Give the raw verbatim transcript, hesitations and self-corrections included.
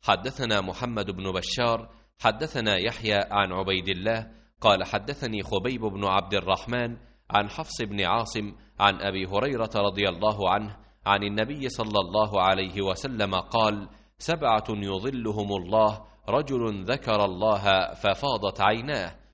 حدثنا محمد بن بشار حدثنا يحيى عن عبيد الله قال حدثني خبيب بن عبد الرحمن عن حفص بن عاصم عن أبي هريرة رضي الله عنه عن النبي صلى الله عليه وسلم قال: سبعة يظلهم الله: رجل ذكر الله ففاضت عيناه،